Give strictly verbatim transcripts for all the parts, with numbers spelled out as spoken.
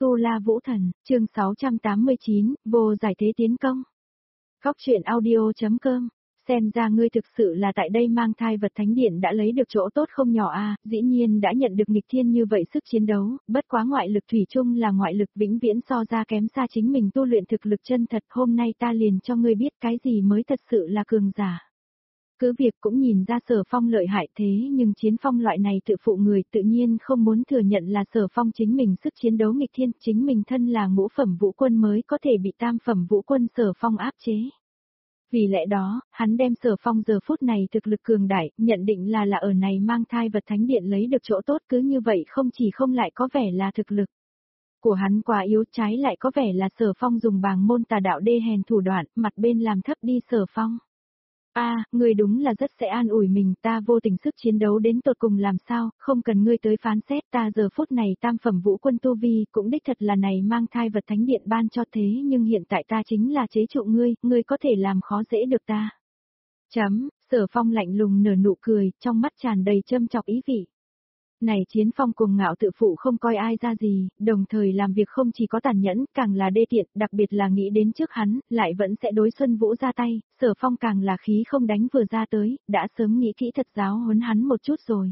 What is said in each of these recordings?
Tu La Vũ Thần, chương sáu trăm tám mươi chín, vô giải thế tiến công. Góc truyện audio.com, xem ra ngươi thực sự là tại đây mang thai vật thánh điện đã lấy được chỗ tốt không nhỏ a, à, dĩ nhiên đã nhận được nghịch thiên như vậy sức chiến đấu, bất quá ngoại lực thủy chung là ngoại lực vĩnh viễn so ra kém xa chính mình tu luyện thực lực chân thật, hôm nay ta liền cho ngươi biết cái gì mới thật sự là cường giả. Cứ việc cũng nhìn ra Sở Phong lợi hại thế nhưng Chiến Phong loại này tự phụ người tự nhiên không muốn thừa nhận là Sở Phong chính mình sức chiến đấu nghịch thiên, chính mình thân là ngũ phẩm vũ quân mới có thể bị tam phẩm vũ quân Sở Phong áp chế. Vì lẽ đó, hắn đem Sở Phong giờ phút này thực lực cường đại, nhận định là là ở này mang thai vật thánh điện lấy được chỗ tốt, cứ như vậy không chỉ không lại có vẻ là thực lực của hắn quá yếu, trái lại có vẻ là Sở Phong dùng bàng môn tà đạo đê hèn thủ đoạn, mặt bên làm thấp đi Sở Phong. A, à, ngươi đúng là rất sẽ an ủi mình, ta vô tình sức chiến đấu đến tột cùng làm sao, không cần ngươi tới phán xét, ta giờ phút này tam phẩm vũ quân tu vi, cũng đích thật là này mang thai vật thánh điện ban cho thế, nhưng hiện tại ta chính là chế trụ ngươi, ngươi có thể làm khó dễ được ta. Chấm, Sở Phong lạnh lùng nở nụ cười, trong mắt tràn đầy châm chọc ý vị. Này Chiến Phong cuồng ngạo tự phụ không coi ai ra gì, đồng thời làm việc không chỉ có tàn nhẫn, càng là đê tiện, đặc biệt là nghĩ đến trước hắn, lại vẫn sẽ đối Xuân Vũ ra tay, Sở Phong càng là khí không đánh vừa ra tới, đã sớm nghĩ kỹ thật giáo huấn hắn một chút rồi.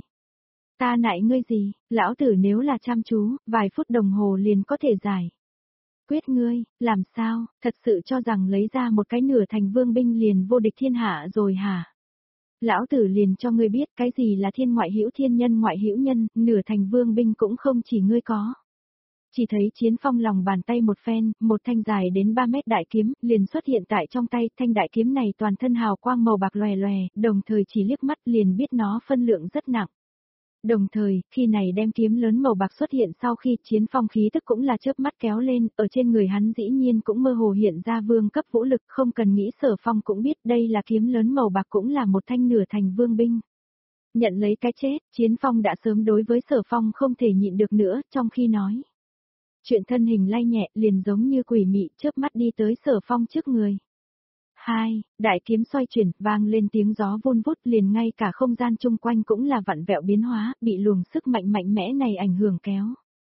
Ta nại ngươi gì, lão tử nếu là chăm chú, vài phút đồng hồ liền có thể giải quyết ngươi, làm sao, thật sự cho rằng lấy ra một cái nửa thành vương binh liền vô địch thiên hạ rồi hả? Lão tử liền cho ngươi biết cái gì là thiên ngoại hữu thiên nhân ngoại hữu nhân, nửa thành vương binh cũng không chỉ ngươi có. Chỉ thấy Chiến Phong lòng bàn tay một phen, một thanh dài đến ba mét đại kiếm, liền xuất hiện tại trong tay, thanh đại kiếm này toàn thân hào quang màu bạc lòe lòe, đồng thời chỉ liếc mắt liền biết nó phân lượng rất nặng. Đồng thời, khi này đem kiếm lớn màu bạc xuất hiện sau khi Chiến Phong khí tức cũng là chớp mắt kéo lên, ở trên người hắn dĩ nhiên cũng mơ hồ hiện ra vương cấp vũ lực, không cần nghĩ Sở Phong cũng biết đây là kiếm lớn màu bạc cũng là một thanh nửa thành vương binh. Nhận lấy cái chết, Chiến Phong đã sớm đối với Sở Phong không thể nhịn được nữa, trong khi nói chuyện thân hình lay nhẹ liền giống như quỷ mị chớp mắt đi tới Sở Phong trước người. Hai, đại kiếm xoay chuyển, vang lên tiếng gió vun vút liền ngay cả không gian chung quanh cũng là vặn vẹo biến hóa, bị luồng sức mạnh mạnh mẽ này ảnh hưởng kéo.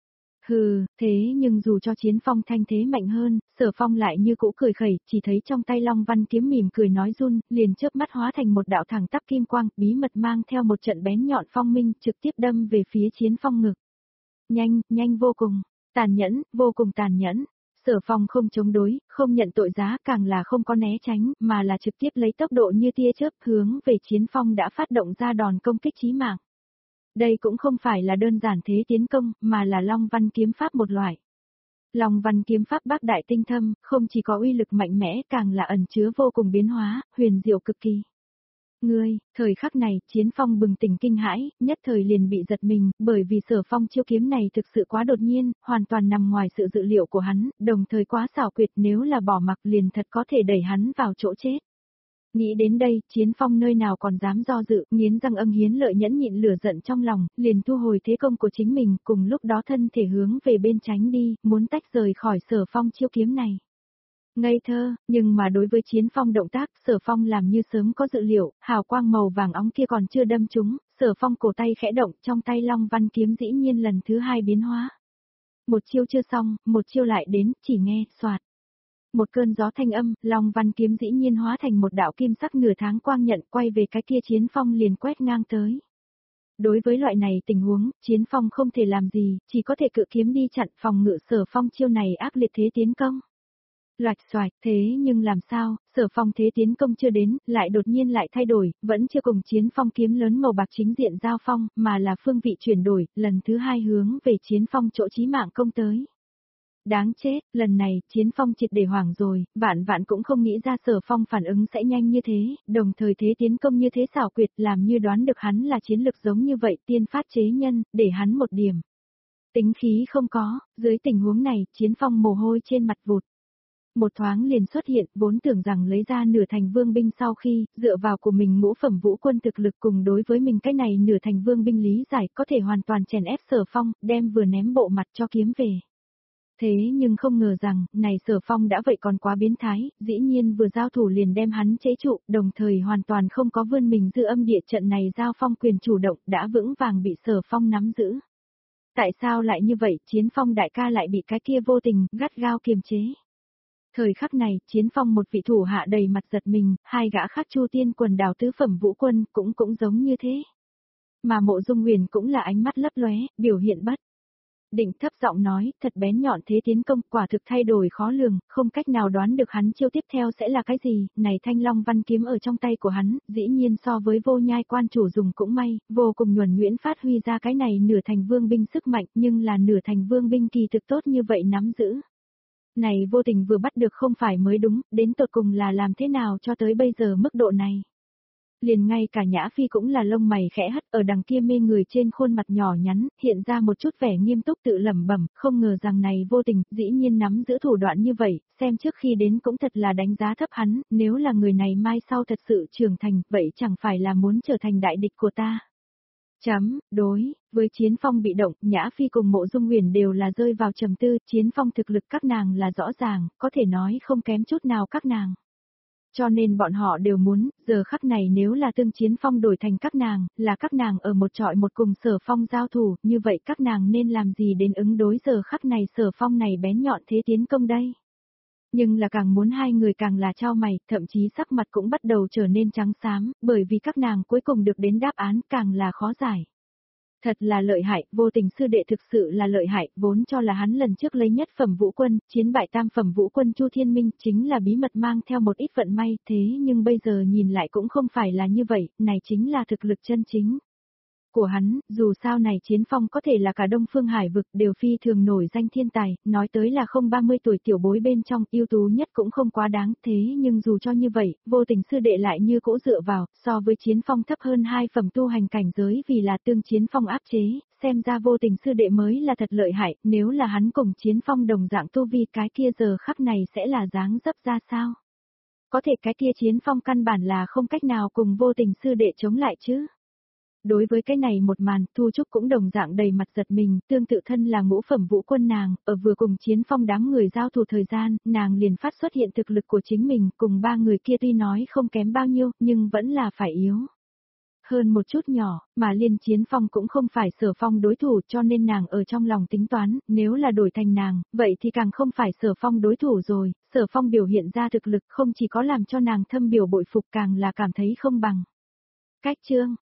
Hừ, thế nhưng dù cho Chiến Phong thanh thế mạnh hơn, Sở Phong lại như cũ cười khẩy, chỉ thấy trong tay Long Văn kiếm mỉm cười nói run, liền chớp mắt hóa thành một đạo thẳng tắp kim quang, bí mật mang theo một trận bén nhọn phong minh, trực tiếp đâm về phía Chiến Phong ngực. Nhanh, nhanh vô cùng, tàn nhẫn, vô cùng tàn nhẫn. Sở Phong không chống đối, không nhận tội giá, càng là không có né tránh, mà là trực tiếp lấy tốc độ như tia chớp hướng về Chiến Phong đã phát động ra đòn công kích chí mạng. Đây cũng không phải là đơn giản thế tiến công, mà là Long Văn kiếm pháp một loại. Long Văn kiếm pháp bác đại tinh thâm, không chỉ có uy lực mạnh mẽ, càng là ẩn chứa vô cùng biến hóa, huyền diệu cực kỳ. Ngươi, thời khắc này, Chiến Phong bừng tỉnh kinh hãi, nhất thời liền bị giật mình, bởi vì Sở Phong chiêu kiếm này thực sự quá đột nhiên, hoàn toàn nằm ngoài sự dự liệu của hắn, đồng thời quá xảo quyệt, nếu là bỏ mặc liền thật có thể đẩy hắn vào chỗ chết. Nghĩ đến đây, Chiến Phong nơi nào còn dám do dự, nghiến răng âm hiến lợi nhẫn nhịn lửa giận trong lòng, liền thu hồi thế công của chính mình, cùng lúc đó thân thể hướng về bên tránh đi, muốn tách rời khỏi Sở Phong chiêu kiếm này. Ngây thơ, nhưng mà đối với Chiến Phong động tác, Sở Phong làm như sớm có dự liệu, hào quang màu vàng óng kia còn chưa đâm trúng, Sở Phong cổ tay khẽ động, trong tay Long Văn kiếm dĩ nhiên lần thứ hai biến hóa. Một chiêu chưa xong, một chiêu lại đến, chỉ nghe, xoạt. Một cơn gió thanh âm, Long Văn kiếm dĩ nhiên hóa thành một đạo kim sắc nửa tháng quang nhận, quay về cái kia Chiến Phong liền quét ngang tới. Đối với loại này tình huống, Chiến Phong không thể làm gì, chỉ có thể cự kiếm đi chặn phòng ngự Sở Phong chiêu này ác liệt thế tiến công. Loạch xoạch, thế nhưng làm sao, Sở Phong thế tiến công chưa đến, lại đột nhiên lại thay đổi, vẫn chưa cùng Chiến Phong kiếm lớn màu bạc chính diện giao phong, mà là phương vị chuyển đổi, lần thứ hai hướng về Chiến Phong chỗ chí mạng công tới. Đáng chết, lần này, Chiến Phong triệt để hoảng rồi, vạn vạn cũng không nghĩ ra Sở Phong phản ứng sẽ nhanh như thế, đồng thời thế tiến công như thế xảo quyệt, làm như đoán được hắn là chiến lực giống như vậy, tiên phát chế nhân, để hắn một điểm tính khí không có, dưới tình huống này, Chiến Phong mồ hôi trên mặt vụt. Một thoáng liền xuất hiện, vốn tưởng rằng lấy ra nửa thành vương binh sau khi, dựa vào của mình ngũ phẩm vũ quân thực lực cùng đối với mình cái này nửa thành vương binh lý giải có thể hoàn toàn chèn ép Sở Phong, đem vừa ném bộ mặt cho kiếm về. Thế nhưng không ngờ rằng, này Sở Phong đã vậy còn quá biến thái, dĩ nhiên vừa giao thủ liền đem hắn chế trụ, đồng thời hoàn toàn không có vươn mình dư âm địa trận này giao phong quyền chủ động đã vững vàng bị Sở Phong nắm giữ. Tại sao lại như vậy, Chiến Phong đại ca lại bị cái kia vô tình, gắt gao kiềm chế. Thời khắc này, Chiến Phong một vị thủ hạ đầy mặt giật mình, hai gã khác Chu Tiên quần đảo tứ phẩm vũ quân cũng cũng giống như thế. Mà Mộ Dung Huyền cũng là ánh mắt lấp lóe, biểu hiện bất định thấp giọng nói, thật bén nhọn thế tiến công, quả thực thay đổi khó lường, không cách nào đoán được hắn chiêu tiếp theo sẽ là cái gì, này Thanh Long văn kiếm ở trong tay của hắn, dĩ nhiên so với Vô Nhai quan chủ dùng cũng may, vô cùng nhuần nhuyễn phát huy ra cái này nửa thành vương binh sức mạnh, nhưng là nửa thành vương binh kỳ thực tốt như vậy nắm giữ. Này vô tình vừa bắt được không phải mới đúng, đến tột cùng là làm thế nào cho tới bây giờ mức độ này. Liền ngay cả Nhã Phi cũng là lông mày khẽ hất ở đằng kia mê người trên khuôn mặt nhỏ nhắn, hiện ra một chút vẻ nghiêm túc tự lẩm bẩm, không ngờ rằng này vô tình, dĩ nhiên nắm giữ thủ đoạn như vậy, xem trước khi đến cũng thật là đánh giá thấp hắn, nếu là người này mai sau thật sự trưởng thành, vậy chẳng phải là muốn trở thành đại địch của ta. Chấm, đối, với Chiến Phong bị động, Nhã Phi cùng Mộ Dung Huyền đều là rơi vào trầm tư, Chiến Phong thực lực các nàng là rõ ràng, có thể nói không kém chút nào các nàng. Cho nên bọn họ đều muốn, giờ khắc này nếu là tương Chiến Phong đổi thành các nàng, là các nàng ở một trọi một cùng Sở Phong giao thủ, như vậy các nàng nên làm gì đến ứng đối giờ khắc này Sở Phong này bén nhọn thế tiến công đây. Nhưng là càng muốn hai người càng là trao mày, thậm chí sắc mặt cũng bắt đầu trở nên trắng xám, bởi vì các nàng cuối cùng được đến đáp án càng là khó giải. Thật là lợi hại, vô tình sư đệ thực sự là lợi hại, vốn cho là hắn lần trước lấy nhất phẩm vũ quân, chiến bại tam phẩm vũ quân Chu Thiên Minh, chính là bí mật mang theo một ít vận may, thế nhưng bây giờ nhìn lại cũng không phải là như vậy, này chính là thực lực chân chính của hắn, dù sao này Chiến Phong có thể là cả Đông Phương Hải vực đều phi thường nổi danh thiên tài, nói tới là không ba mươi tuổi tiểu bối bên trong, ưu tú nhất cũng không quá đáng, thế nhưng dù cho như vậy, vô tình sư đệ lại như cỗ dựa vào, so với Chiến Phong thấp hơn hai phẩm tu hành cảnh giới vì là tương Chiến Phong áp chế, xem ra vô tình sư đệ mới là thật lợi hại, nếu là hắn cùng Chiến Phong đồng dạng tu vi cái kia giờ khắc này sẽ là dáng dấp ra sao? Có thể cái kia Chiến Phong căn bản là không cách nào cùng vô tình sư đệ chống lại chứ? Đối với cái này một màn, Thu Trúc cũng đồng dạng đầy mặt giật mình, tương tự thân là ngũ phẩm vũ quân nàng, ở vừa cùng Chiến Phong đám người giao thủ thời gian, nàng liền phát xuất hiện thực lực của chính mình, cùng ba người kia tuy nói không kém bao nhiêu, nhưng vẫn là phải yếu hơn một chút nhỏ, mà liên Chiến Phong cũng không phải Sở Phong đối thủ cho nên nàng ở trong lòng tính toán, nếu là đổi thành nàng, vậy thì càng không phải Sở Phong đối thủ rồi, Sở Phong biểu hiện ra thực lực không chỉ có làm cho nàng thâm biểu bội phục càng là cảm thấy không bằng. Cách chương